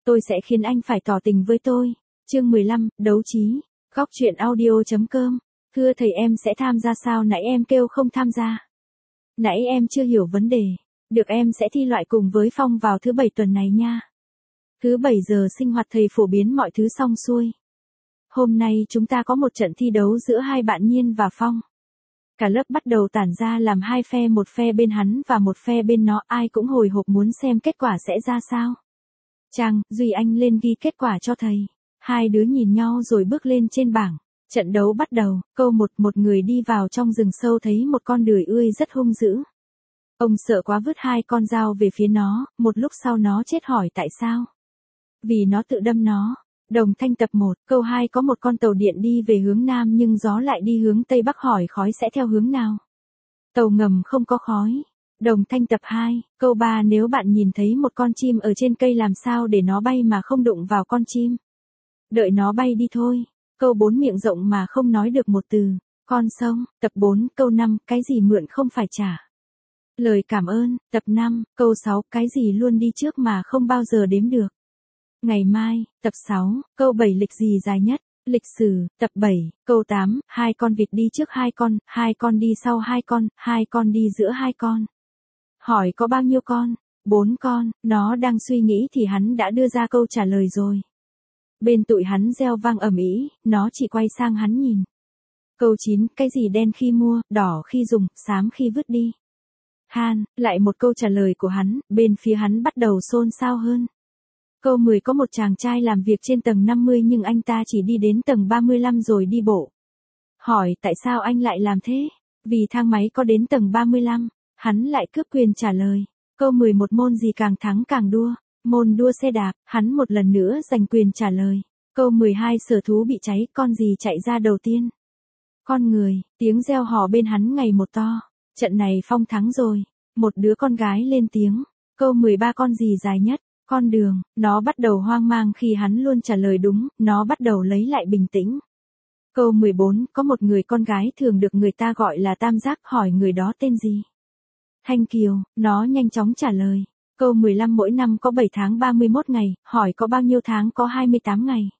tôi sẽ khiến anh phải tỏ tình với tôi. Chương 15, đấu trí. Góc truyện audio.com. Thưa thầy, em sẽ tham gia sao? Nãy em kêu không tham gia. Nãy em chưa hiểu vấn đề. Được, em sẽ thi loại cùng với Phong vào thứ 7 tuần này nha. Thứ 7 giờ sinh hoạt thầy phổ biến mọi thứ xong xuôi. Hôm nay chúng ta có một trận thi đấu giữa hai bạn Nhiên và Phong. Cả lớp bắt đầu tản ra làm hai phe, một phe bên hắn và một phe bên nó, ai cũng hồi hộp muốn xem kết quả sẽ ra sao. Trang, Duy Anh lên ghi kết quả cho thầy. Hai đứa nhìn nhau rồi bước lên trên bảng. Trận đấu bắt đầu. Câu 1, một người đi vào trong rừng sâu thấy một con đười ươi rất hung dữ. Ông sợ quá vứt hai con dao về phía nó, một lúc sau nó chết, hỏi tại sao? Vì nó tự đâm nó. Đồng Thanh tập 1, câu 2, có một con tàu điện đi về hướng Nam nhưng gió lại đi hướng Tây Bắc, hỏi khói sẽ theo hướng nào? Tàu ngầm không có khói. Đồng Thanh tập 2, câu 3, nếu bạn nhìn thấy một con chim ở trên cây làm sao để nó bay mà không đụng vào con chim? Đợi nó bay đi thôi. Câu 4, miệng rộng mà không nói được một từ. Con sông. Tập 4, câu 5, cái gì mượn không phải trả? Lời cảm ơn. Tập 5, câu 6, cái gì luôn đi trước mà không bao giờ đếm được? Ngày mai. Tập 6, câu 7, lịch gì dài nhất? Lịch sử. Tập 7, câu 8, hai con vịt đi trước hai con đi sau hai con đi giữa hai con. Hỏi có bao nhiêu con? 4 con. Nó đang suy nghĩ thì hắn đã đưa ra câu trả lời rồi. Bên tụi hắn reo vang ầm ĩ, nó chỉ quay sang hắn nhìn. Câu 9, cái gì đen khi mua, đỏ khi dùng, xám khi vứt đi? Han, lại một câu trả lời của hắn, bên phía hắn bắt đầu xôn xao hơn. Câu 10, có một chàng trai làm việc trên tầng 50 nhưng anh ta chỉ đi đến tầng 35 rồi đi bộ. Hỏi tại sao anh lại làm thế? Vì thang máy có đến tầng 35. Hắn lại cướp quyền trả lời. Câu 11, môn gì càng thắng càng đua? Môn đua xe đạp. Hắn một lần nữa giành quyền trả lời. Câu 12, sở thú bị cháy, con gì chạy ra đầu tiên? Con người. Tiếng reo hò bên hắn ngày một to. Trận này Phong thắng rồi. Một đứa con gái lên tiếng. Câu 13, con gì dài nhất? Con đường. Nó bắt đầu hoang mang khi hắn luôn trả lời đúng, nó bắt đầu lấy lại bình tĩnh. Câu 14, có một người con gái thường được người ta gọi là tam giác, hỏi người đó tên gì? Thanh Kiều. Nó nhanh chóng trả lời. Câu 15, mỗi năm có 7 tháng 31 ngày, hỏi có bao nhiêu tháng có 28 ngày?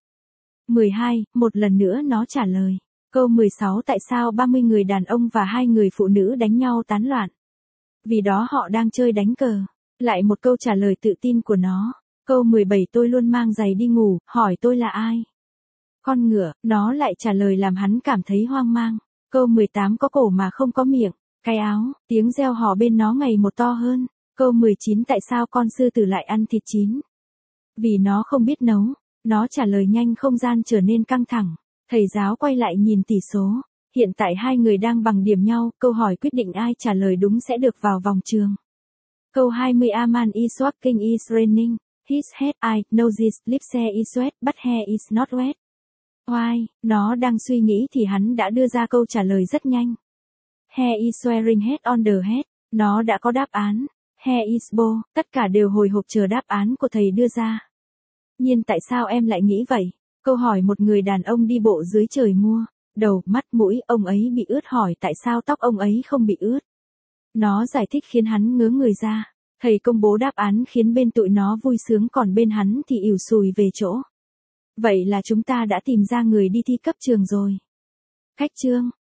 12, một lần nữa nó trả lời. Câu 16, tại sao 30 người đàn ông và 2 người phụ nữ đánh nhau tán loạn? Vì đó họ đang chơi đánh cờ. Lại một câu trả lời tự tin của nó. Câu 17, tôi luôn mang giày đi ngủ, hỏi tôi là ai? Con ngựa. Nó lại trả lời làm hắn cảm thấy hoang mang. Câu 18, có cổ mà không có miệng. Cái áo. Tiếng reo hò bên nó ngày một to hơn. Câu 19, tại sao con sư tử lại ăn thịt chín? Vì nó không biết nấu. Nó trả lời nhanh, không gian trở nên căng thẳng. Thầy giáo quay lại nhìn tỷ số. Hiện tại hai người đang bằng điểm nhau, câu hỏi quyết định ai trả lời đúng sẽ được vào vòng trường. Câu 20, a man is walking is raining. His head, I know this, lips hair is wet, but hair is not wet. Why? Nó đang suy nghĩ thì hắn đã đưa ra câu trả lời rất nhanh. Hair is wearing head on the head. Nó đã có đáp án. Hair is bow. Tất cả đều hồi hộp chờ đáp án của thầy đưa ra. Nhiên, tại sao em lại nghĩ vậy? Câu hỏi một người đàn ông đi bộ dưới trời mưa. Đầu, mắt, mũi, ông ấy bị ướt, hỏi tại sao tóc ông ấy không bị ướt. Nó giải thích khiến hắn ngớ người ra. Thầy công bố đáp án khiến bên tụi nó vui sướng, còn bên hắn thì ỉu xùi về chỗ. Vậy là chúng ta đã tìm ra người đi thi cấp trường rồi. Khách chương.